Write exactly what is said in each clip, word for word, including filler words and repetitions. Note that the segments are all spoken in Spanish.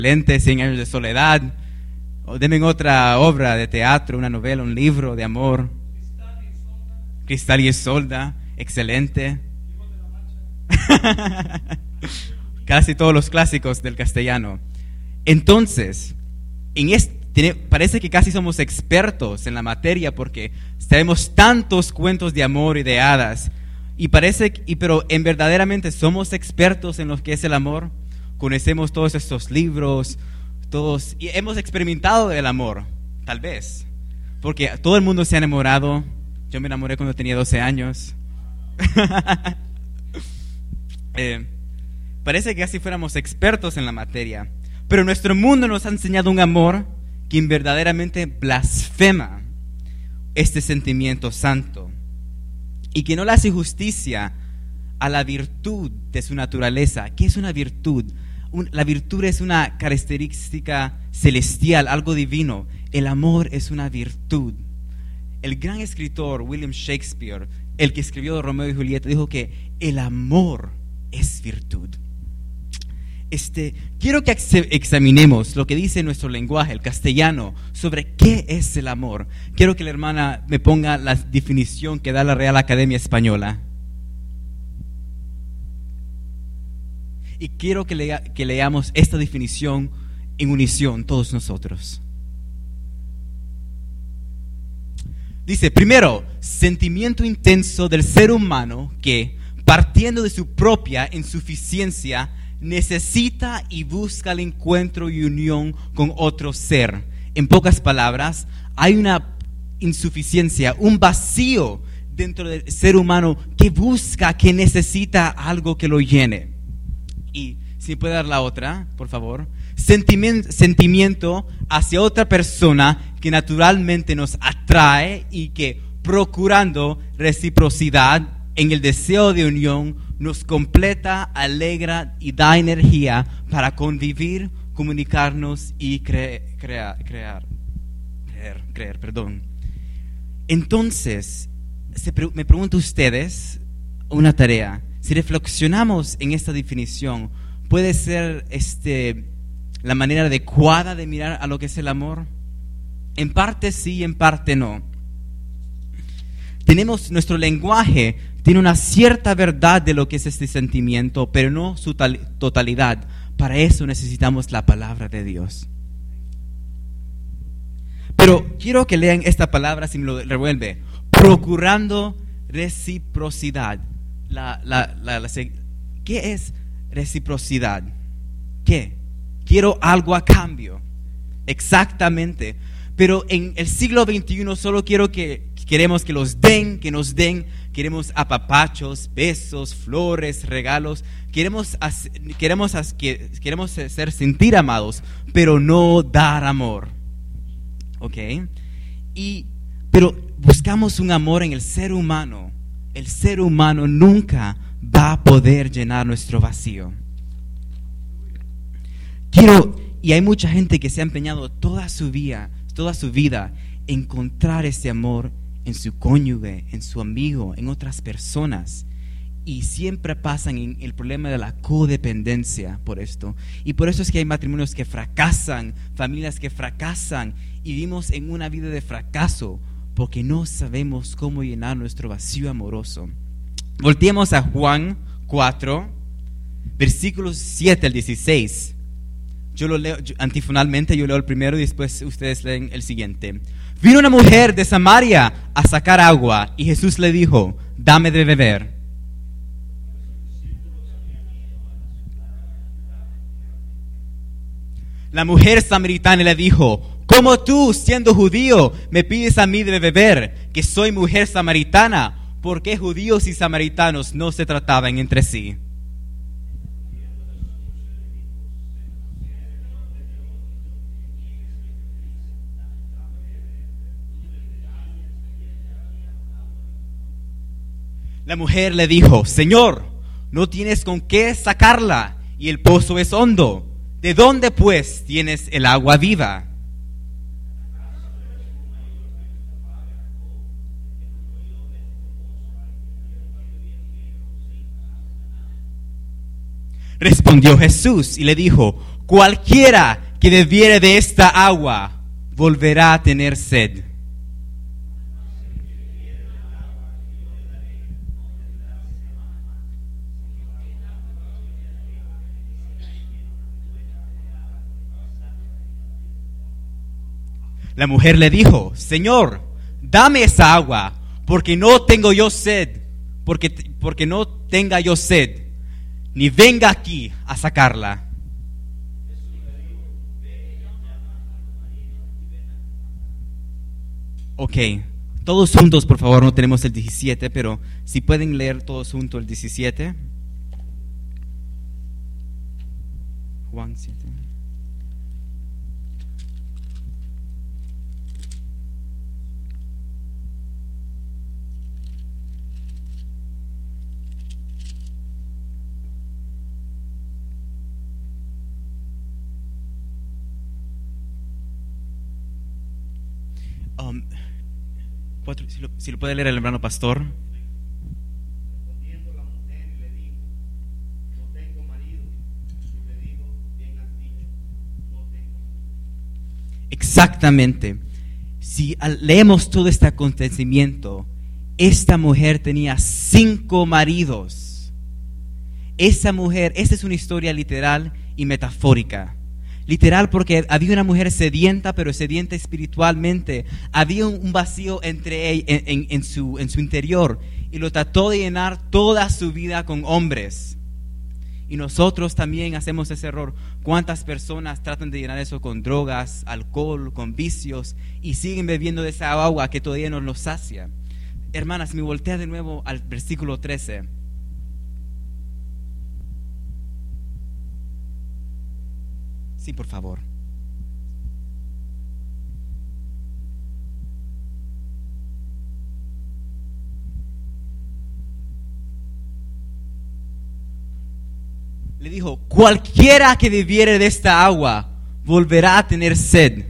excelente, Cien años de soledad. O denme otra obra de teatro, una novela, un libro de amor. Cristal y Isolda, excelente. Casi todos los clásicos del castellano. Entonces, en este, tiene, parece que casi somos expertos en la materia porque sabemos tantos cuentos de amor y de hadas. Y parece, y, pero en verdaderamente somos expertos en lo que es el amor. Conocemos todos estos libros, todos, y hemos experimentado el amor, tal vez. Porque todo el mundo se ha enamorado. Yo me enamoré cuando tenía doce años. eh, parece que casi fuéramos expertos en la materia. Pero nuestro mundo nos ha enseñado un amor que verdaderamente blasfema este sentimiento santo y que no le hace justicia a la virtud de su naturaleza. ¿Qué es una virtud? Un, la virtud es una característica celestial, algo divino. El amor es una virtud. El gran escritor William Shakespeare, el que escribió Romeo y Julieta, dijo que el amor es virtud. Este, quiero que ex- examinemos lo que dice nuestro lenguaje, el castellano, sobre qué es el amor. Quiero que la hermana me ponga la definición que da la Real Academia Española. Y quiero que, lea, que leamos esta definición en unición, todos nosotros. Dice, primero, sentimiento intenso del ser humano que, partiendo de su propia insuficiencia, necesita y busca el encuentro y unión con otro ser. En pocas palabras, hay una insuficiencia, un vacío dentro del ser humano que busca, que necesita algo que lo llene. Y si puede dar la otra, por favor. Sentimiento, sentimiento hacia otra persona que naturalmente nos atrae y que, procurando reciprocidad en el deseo de unión, nos completa, alegra y da energía para convivir, comunicarnos y cre- crea- crear. Creer, creer, perdón. Entonces, se pre- me pregunto a ustedes una tarea. Si reflexionamos en esta definición, ¿puede ser este, la manera adecuada de mirar a lo que es el amor? En parte sí, en parte no. Tenemos nuestro lenguaje, tiene una cierta verdad de lo que es este sentimiento, pero no su tal, totalidad. Para eso necesitamos la palabra de Dios. Pero quiero que lean esta palabra, si me lo revuelve, procurando reciprocidad. La, la, la, la, ¿Qué es reciprocidad? ¿Qué? Quiero algo a cambio. Exactamente. Pero en el siglo veintiuno solo quiero que queremos que los den, que nos den. Queremos apapachos, besos, flores, regalos. Queremos, queremos, queremos ser sentir amados, pero no dar amor. ¿Ok? Y, pero buscamos un amor en el ser humano. El ser humano nunca va a poder llenar nuestro vacío. Quiero, y hay mucha gente que se ha empeñado toda su vida, toda su vida, en encontrar ese amor en su cónyuge, en su amigo, en otras personas. Y siempre pasan en el problema de la codependencia por esto. Y por eso es que hay matrimonios que fracasan, familias que fracasan, y vivimos en una vida de fracaso, porque no sabemos cómo llenar nuestro vacío amoroso. Volteemos a Juan cuatro, versículos siete al dieciséis. Yo lo leo yo, antifonalmente, yo leo el primero y después ustedes leen el siguiente. Vino una mujer de Samaria a sacar agua y Jesús le dijo, dame de beber. La mujer samaritana le dijo, ¿cómo tú, siendo judío, me pides a mí de beber, que soy mujer samaritana? ¿Por qué judíos y samaritanos no se trataban entre sí? La mujer le dijo, Señor, no tienes con qué sacarla y el pozo es hondo. ¿De dónde pues tienes el agua viva? Respondió Jesús y le dijo: cualquiera que bebiere de esta agua volverá a tener sed. La mujer le dijo: Señor, dame esa agua, porque no tengo yo sed, porque, porque no tenga yo sed, ni venga aquí a sacarla. Ok, todos juntos, por favor, no tenemos el diecisiete, pero si pueden leer todos juntos el diecisiete. Juan siete. Um, cuatro, si, lo, si lo puede leer el hermano pastor. Respondiendo la mujer le dijo: no tengo marido. Y le dijo: bien has dicho, no tengo marido. Exactamente. Si leemos todo este acontecimiento, esta mujer tenía cinco maridos. Esa mujer, esta es una historia literal y metafórica. Literal, porque había una mujer sedienta, pero sedienta espiritualmente. Había un vacío entre ella, en, en, en, su, en su interior, y lo trató de llenar toda su vida con hombres. Y nosotros también hacemos ese error. ¿Cuántas personas tratan de llenar eso con drogas, alcohol, con vicios, y siguen bebiendo de esa agua que todavía no los sacia? Hermanas, me voltea de nuevo al versículo trece. Sí, por favor. Le dijo: cualquiera que bebiere de esta agua volverá a tener sed.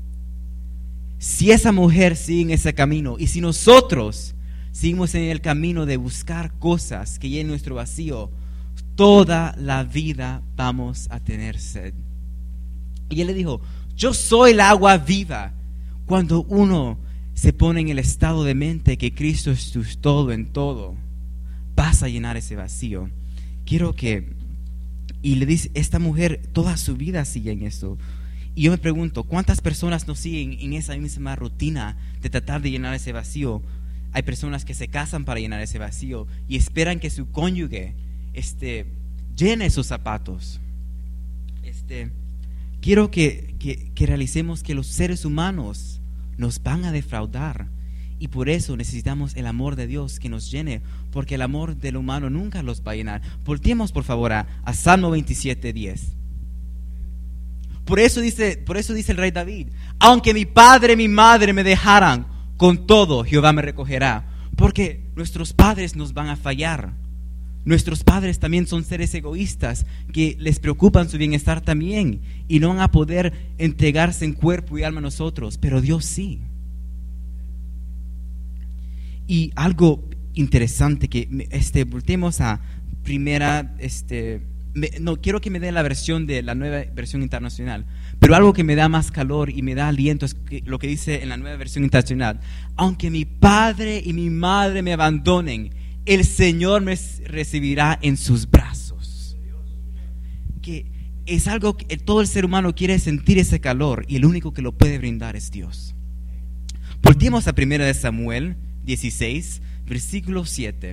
Si esa mujer sigue en ese camino, y si nosotros seguimos en el camino de buscar cosas que llenen nuestro vacío, toda la vida vamos a tener sed. Y él le dijo: yo soy el agua viva. Cuando uno se pone en el estado de mente que Cristo es tu todo en todo, vas a llenar ese vacío. Quiero que, y le dice, esta mujer toda su vida sigue en esto. Y yo me pregunto, ¿cuántas personas nos siguen en esa misma rutina de tratar de llenar ese vacío? Hay personas que se casan para llenar ese vacío y esperan que su cónyuge este, llene sus zapatos. Este... Quiero que, que, que realicemos que los seres humanos nos van a defraudar, y por eso necesitamos el amor de Dios que nos llene, porque el amor del humano nunca los va a llenar. Volteemos por favor a, a Salmo veintisiete, diez. Por eso dice, por eso dice el rey David: aunque mi padre y mi madre me dejaran, con todo Jehová me recogerá. Porque nuestros padres nos van a fallar. Nuestros padres también son seres egoístas que les preocupan su bienestar también, y no van a poder entregarse en cuerpo y alma a nosotros, pero Dios sí. Y algo interesante que este, volteemos a primera, este, me, no quiero que me dé la versión de la nueva versión internacional, pero algo que me da más calor y me da aliento es que, lo que dice en la nueva versión internacional: aunque mi padre y mi madre me abandonen, el Señor me recibirá en sus brazos. Que es algo que todo el ser humano quiere sentir, ese calor, y el único que lo puede brindar es Dios. Volteemos a primera de Samuel dieciséis, versículo siete.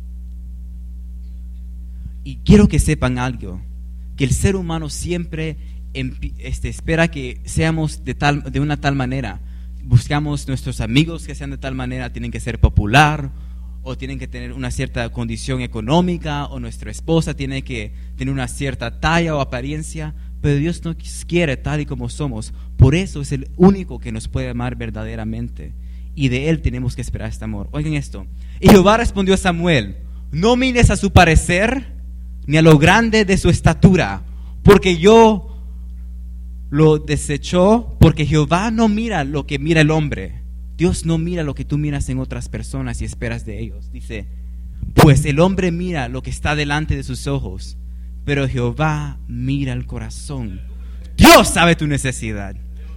Y quiero que sepan algo, que el ser humano siempre este, espera que seamos de, tal, de una tal manera. Buscamos nuestros amigos que sean de tal manera, tienen que ser popular, o tienen que tener una cierta condición económica, o nuestra esposa tiene que tener una cierta talla o apariencia, pero Dios nos quiere tal y como somos. Por eso es el único que nos puede amar verdaderamente, y de Él tenemos que esperar este amor. Oigan esto: y Jehová respondió a Samuel: no mires a su parecer, ni a lo grande de su estatura, porque yo lo desechó, porque Jehová no mira lo que mira el hombre. Dios no mira lo que tú miras en otras personas y esperas de ellos. Dice: pues el hombre mira lo que está delante de sus ojos, pero Jehová mira el corazón. Dios sabe tu necesidad.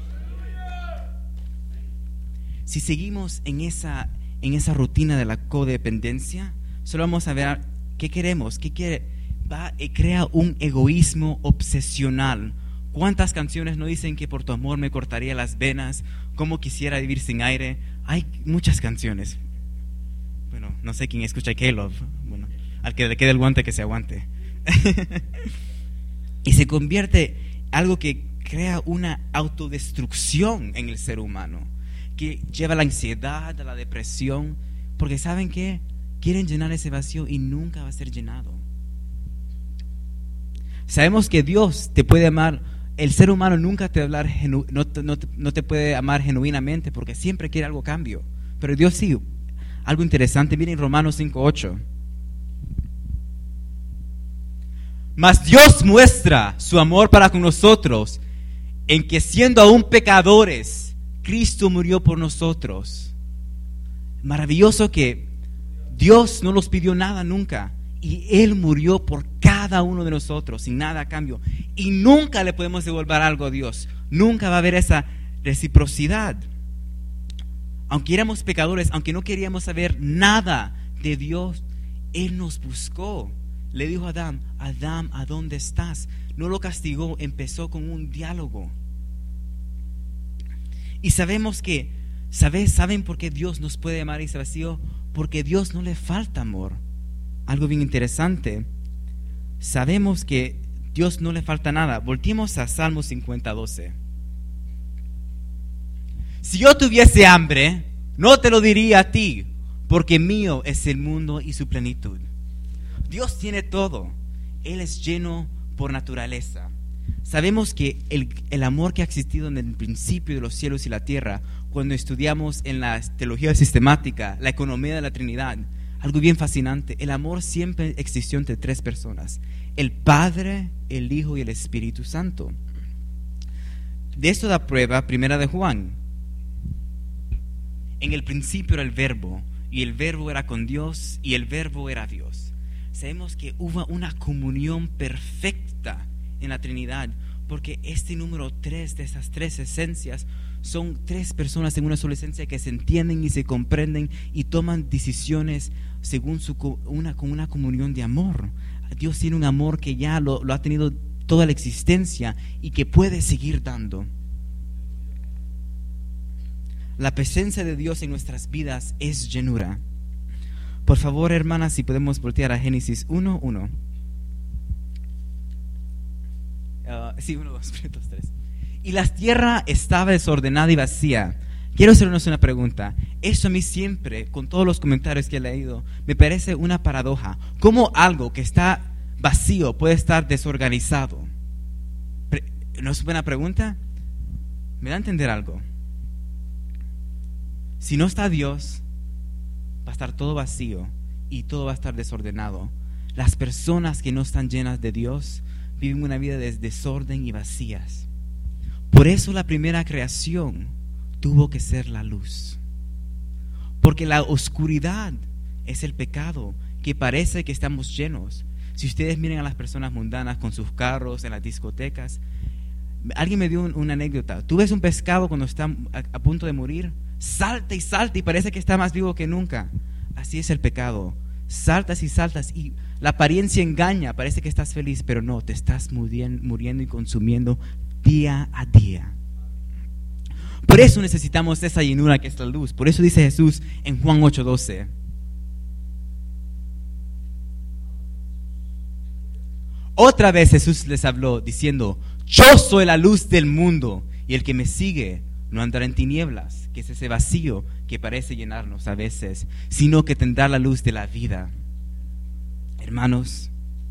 Si seguimos en esa, en esa rutina de la codependencia, solo vamos a ver qué queremos, qué quiere. Va y crea un egoísmo obsesional. ¿Cuántas canciones no dicen que por tu amor me cortaría las venas? ¿Cómo quisiera vivir sin aire? Hay muchas canciones. Bueno, no sé quién escucha K-Love. Bueno, al que le quede el guante que se aguante. Y se convierte en algo que crea una autodestrucción en el ser humano, que lleva a la ansiedad, a la depresión, porque ¿saben qué? Quieren llenar ese vacío y nunca va a ser llenado. Sabemos que Dios te puede amar. El ser humano nunca te, hablar genu- no, te, no, te, no te puede amar genuinamente porque siempre quiere algo a cambio. Pero Dios sí. Algo interesante, miren Romanos cinco ocho. Mas Dios muestra su amor para con nosotros en que siendo aún pecadores, Cristo murió por nosotros. Maravilloso que Dios no nos pidió nada nunca. Y Él murió por cada uno de nosotros, sin nada a cambio. Y nunca le podemos devolver algo a Dios. Nunca va a haber esa reciprocidad. Aunque éramos pecadores, aunque no queríamos saber nada de Dios, Él nos buscó. Le dijo a Adán, Adán, ¿a dónde estás? No lo castigó, empezó con un diálogo. Y sabemos que, ¿sabes? ¿saben por qué Dios nos puede amar ese vacío? Porque a Dios no le falta amor. Algo bien interesante, sabemos que Dios no le falta nada. Volteemos a Salmo cincuenta doce. Si yo tuviese hambre, no te lo diría a ti, porque mío es el mundo y su plenitud. Dios tiene todo. Él es lleno por naturaleza. Sabemos que el, el amor que ha existido en el principio de los cielos y la tierra, cuando estudiamos en la teología sistemática, la economía de la Trinidad, algo bien fascinante, el amor siempre existió entre tres personas: el Padre, el Hijo y el Espíritu Santo. De esto da prueba Primera de Juan. En el principio era el Verbo, y el Verbo era con Dios, y el Verbo era Dios. Sabemos que hubo una comunión perfecta en la Trinidad, porque este número tres de esas tres esencias son tres personas en una sola esencia que se entienden y se comprenden y toman decisiones según su, una, con una comunión de amor. Dios tiene un amor que ya lo, lo ha tenido toda la existencia y que puede seguir dando. La presencia de Dios en nuestras vidas es llenura. Por favor, hermanas, si podemos voltear a Génesis uno uno. Uh, sí, uno, dos, dos, tres. Y la tierra estaba desordenada y vacía. Quiero hacernos una pregunta. Eso a mí siempre, con todos los comentarios que he leído, me parece una paradoja. ¿Cómo algo que está vacío puede estar desorganizado? ¿No es buena pregunta? ¿Me da a entender algo? Si no está Dios, va a estar todo vacío y todo va a estar desordenado. Las personas que no están llenas de Dios viven una vida de desorden y vacías. Por eso la primera creación tuvo que ser la luz. Porque la oscuridad es el pecado, que parece que estamos llenos. Si ustedes miren a las personas mundanas con sus carros en las discotecas, alguien me dio un, una anécdota. Tú ves un pescado cuando está a, a punto de morir, salta y salta y parece que está más vivo que nunca. Así es el pecado. Saltas y saltas y la apariencia engaña, parece que estás feliz, pero no, te estás muriendo, muriendo y consumiendo día a día. Por eso necesitamos esa llenura que es la luz. Por eso dice Jesús en Juan ocho doce. Otra vez Jesús les habló diciendo: yo soy la luz del mundo, y el que me sigue no andará en tinieblas, que es ese vacío que parece llenarnos a veces, sino que tendrá la luz de la vida. Hermanos,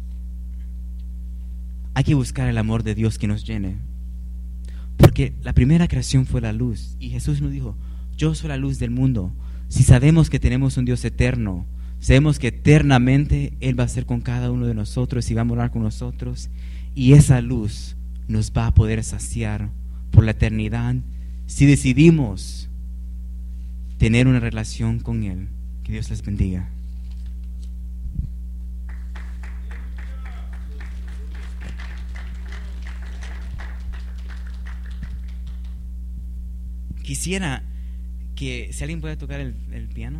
hay que buscar el amor de Dios que nos llene, porque la primera creación fue la luz, y Jesús nos dijo: yo soy la luz del mundo. Si sabemos que tenemos un Dios eterno, sabemos que eternamente Él va a ser con cada uno de nosotros y va a morar con nosotros, y esa luz nos va a poder saciar por la eternidad si decidimos tener una relación con Él. Que Dios les bendiga. quisiera que si alguien puede tocar el, el piano.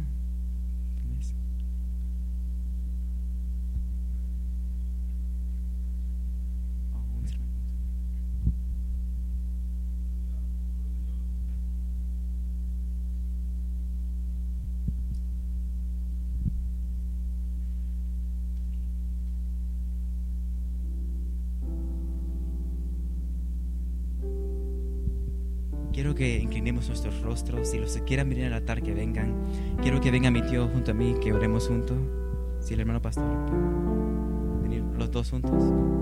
Quiero que inclinemos nuestros rostros. Si los que quieran venir al altar, que vengan. Quiero que venga mi tío junto a mí, que oremos juntos. Si el hermano pastor puede venir los dos juntos.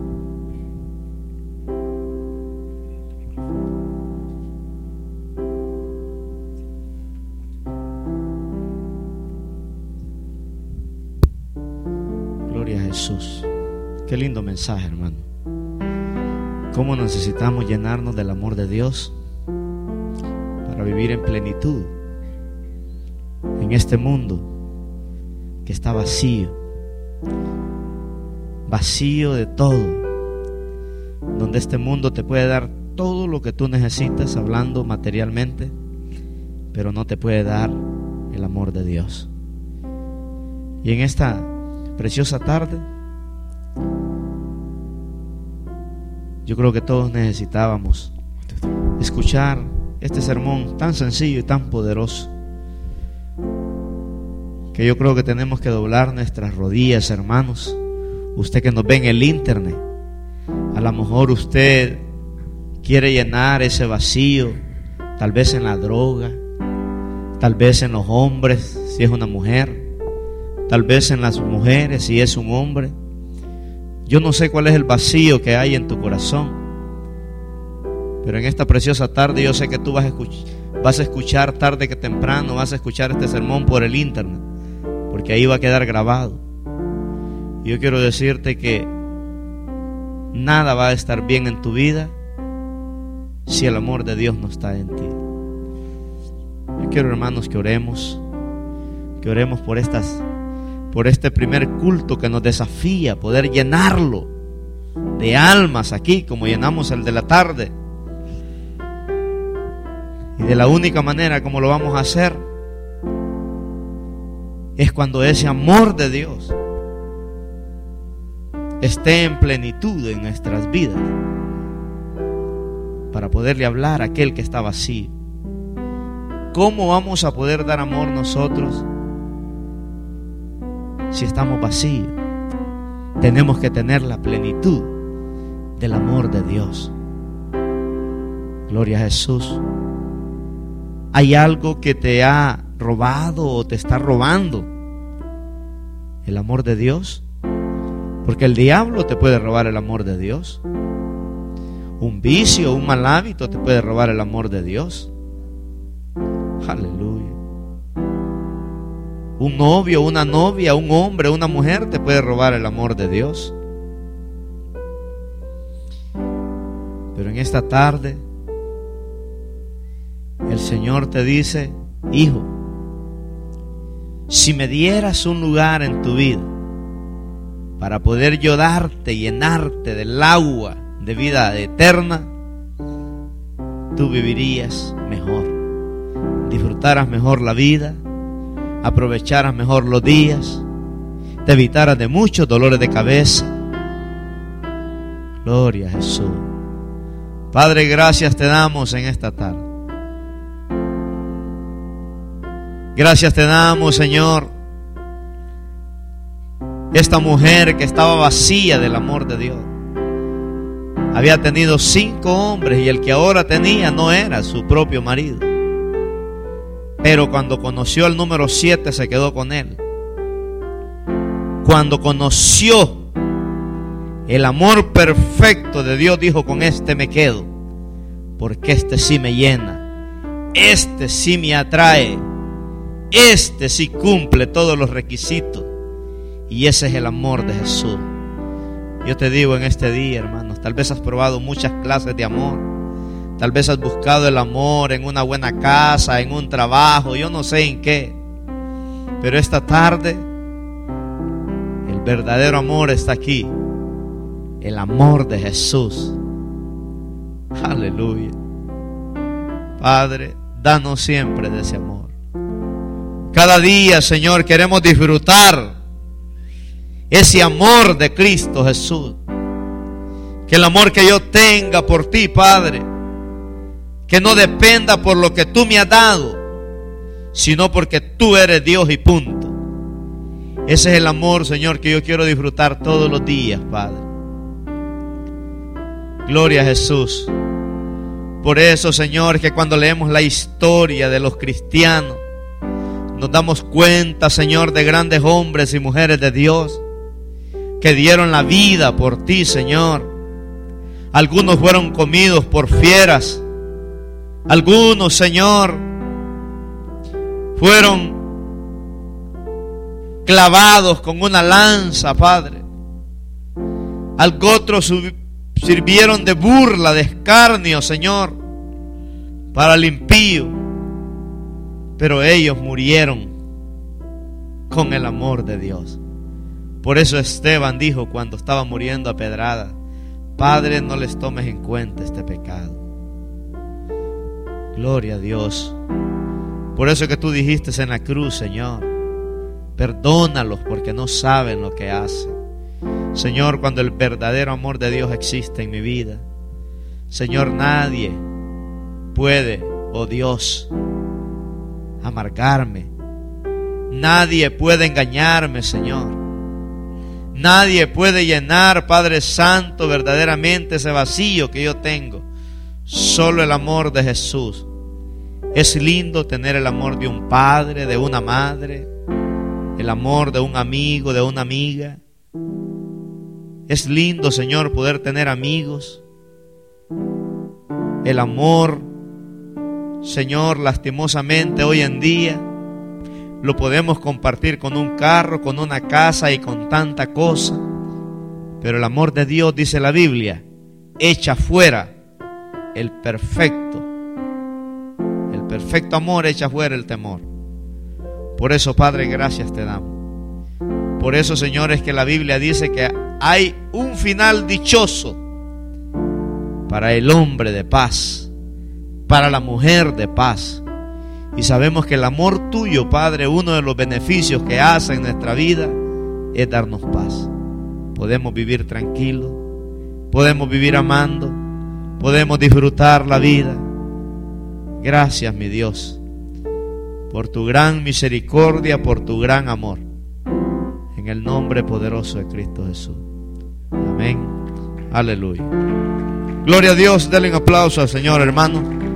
Gloria a Jesús. Qué lindo mensaje, hermano. Cómo necesitamos llenarnos del amor de Dios para vivir en plenitud en este mundo que está vacío, vacío de todo, donde este mundo te puede dar todo lo que tú necesitas hablando materialmente, pero no te puede dar el amor de Dios. Y en esta preciosa tarde, yo creo que todos necesitábamos escuchar este sermón tan sencillo y tan poderoso, que yo creo que tenemos que doblar nuestras rodillas, hermanos. Usted que nos ve en el internet, a lo mejor usted quiere llenar ese vacío, tal vez en la droga, tal vez en los hombres si es una mujer, tal vez en las mujeres si es un hombre. Yo no sé cuál es el vacío que hay en tu corazón, pero en esta preciosa tarde yo sé que tú vas a escuchar, vas a escuchar tarde que temprano, vas a escuchar este sermón por el internet, porque ahí va a quedar grabado. Yo quiero decirte que nada va a estar bien en tu vida si el amor de Dios no está en ti. Yo quiero, hermanos, que oremos, que oremos por estas, por este primer culto que nos desafía, poder llenarlo de almas aquí, como llenamos el de la tarde. Y de la única manera como lo vamos a hacer es cuando ese amor de Dios esté en plenitud en nuestras vidas, para poderle hablar a aquel que está vacío. ¿Cómo vamos a poder dar amor nosotros si estamos vacíos? Tenemos que tener la plenitud del amor de Dios. Gloria a Jesús. ¿Hay algo que te ha robado o te está robando el amor de Dios? Porque el diablo te puede robar el amor de Dios. Un vicio, un mal hábito te puede robar el amor de Dios. Aleluya. Un novio, una novia, un hombre, una mujer te puede robar el amor de Dios. Pero en esta tarde el Señor te dice: hijo, si me dieras un lugar en tu vida para poder yo darte, llenarte del agua de vida eterna, tú vivirías mejor, disfrutaras mejor la vida, aprovecharas mejor los días, te evitaras de muchos dolores de cabeza. Gloria a Jesús. Padre, gracias te damos en esta tarde. Gracias te damos, Señor. Esta mujer que estaba vacía del amor de Dios, había tenido cinco hombres y el que ahora tenía no era su propio marido. Pero cuando conoció al número siete se quedó con él. Cuando conoció el amor perfecto de Dios, dijo: con este me quedo, porque este sí me llena, este sí me atrae, este sí cumple todos los requisitos. Y ese es el amor de Jesús. Yo te digo en este día, hermanos, tal vez has probado muchas clases de amor. Tal vez has buscado el amor en una buena casa, en un trabajo, yo no sé en qué. Pero esta tarde el verdadero amor está aquí. El amor de Jesús. Aleluya. Padre, danos siempre de ese amor. Cada día, Señor, queremos disfrutar ese amor de Cristo Jesús. Que el amor que yo tenga por ti, Padre, que no dependa por lo que tú me has dado, sino porque tú eres Dios y punto. Ese es el amor, Señor, que yo quiero disfrutar todos los días, Padre. Gloria a Jesús. Por eso, Señor, que cuando leemos la historia de los cristianos, nos damos cuenta, Señor, de grandes hombres y mujeres de Dios que dieron la vida por ti, Señor. Algunos fueron comidos por fieras. Algunos, Señor, fueron clavados con una lanza, Padre. Otros sirvieron de burla, de escarnio, Señor, para el impío. Pero ellos murieron con el amor de Dios. Por eso Esteban dijo cuando estaba muriendo a pedrada: Padre, no les tomes en cuenta este pecado. Gloria a Dios. Por eso que tú dijiste en la cruz, Señor, perdónalos porque no saben lo que hacen. Señor, cuando el verdadero amor de Dios existe en mi vida, Señor, nadie puede, oh Dios, amargarme. Nadie puede engañarme, Señor. Nadie puede llenar, Padre Santo, verdaderamente ese vacío que yo tengo. Solo el amor de Jesús. Es lindo tener el amor de un padre, de una madre, el amor de un amigo, de una amiga. Es lindo, Señor, poder tener amigos. El amor, Señor, lastimosamente hoy en día lo podemos compartir con un carro, con una casa y con tanta cosa. Pero el amor de Dios, dice la Biblia, echa fuera el perfecto. El perfecto amor echa fuera el temor. Por eso, Padre, gracias te damos. Por eso, Señor, es que la Biblia dice que hay un final dichoso para el hombre de paz, para la mujer de paz. Y sabemos que el amor tuyo, Padre, uno de los beneficios que hace en nuestra vida es darnos paz. Podemos vivir tranquilos, podemos vivir amando, podemos disfrutar la vida. Gracias, mi Dios, por tu gran misericordia, por tu gran amor. En el nombre poderoso de Cristo Jesús. Amén. Aleluya. Gloria a Dios. Denle un aplauso al Señor, hermano.